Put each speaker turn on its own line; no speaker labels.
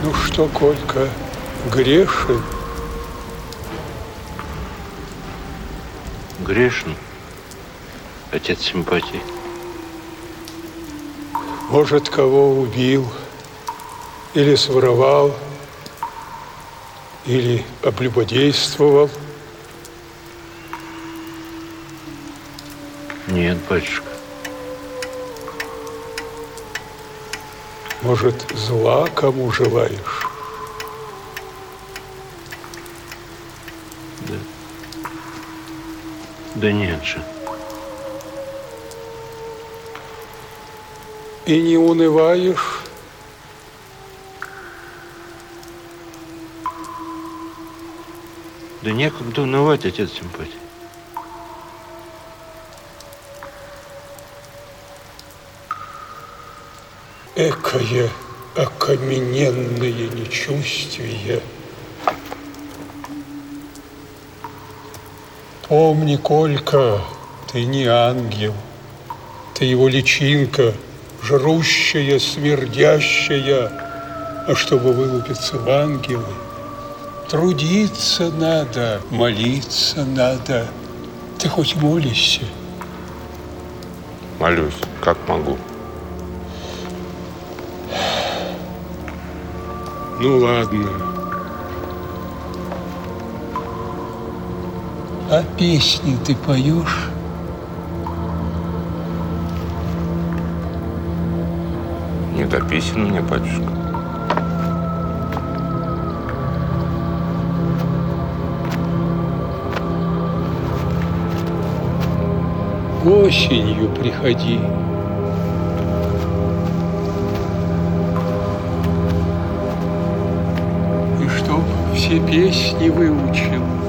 Ну что, Колька, грешен?
Грешен, отец симпатии.
Может, кого убил, или своровал, или облюбодействовал?
Нет, батюшка.
Может, зла кому желаешь?
Да нет же.
И не унываешь?
Да некогда унывать, отец симпатии.
Экое окамененное нечувствие. Помни, Колька, ты не ангел, ты его личинка, жрущая, смердящая. А чтобы вылупиться в ангелы, трудиться надо, молиться надо. Ты хоть молишься?
Молюсь, как могу.
Ну ладно. А песни ты поешь?
Не до песен мне, батюшка.
Осенью приходи. И чтоб все песни выучил.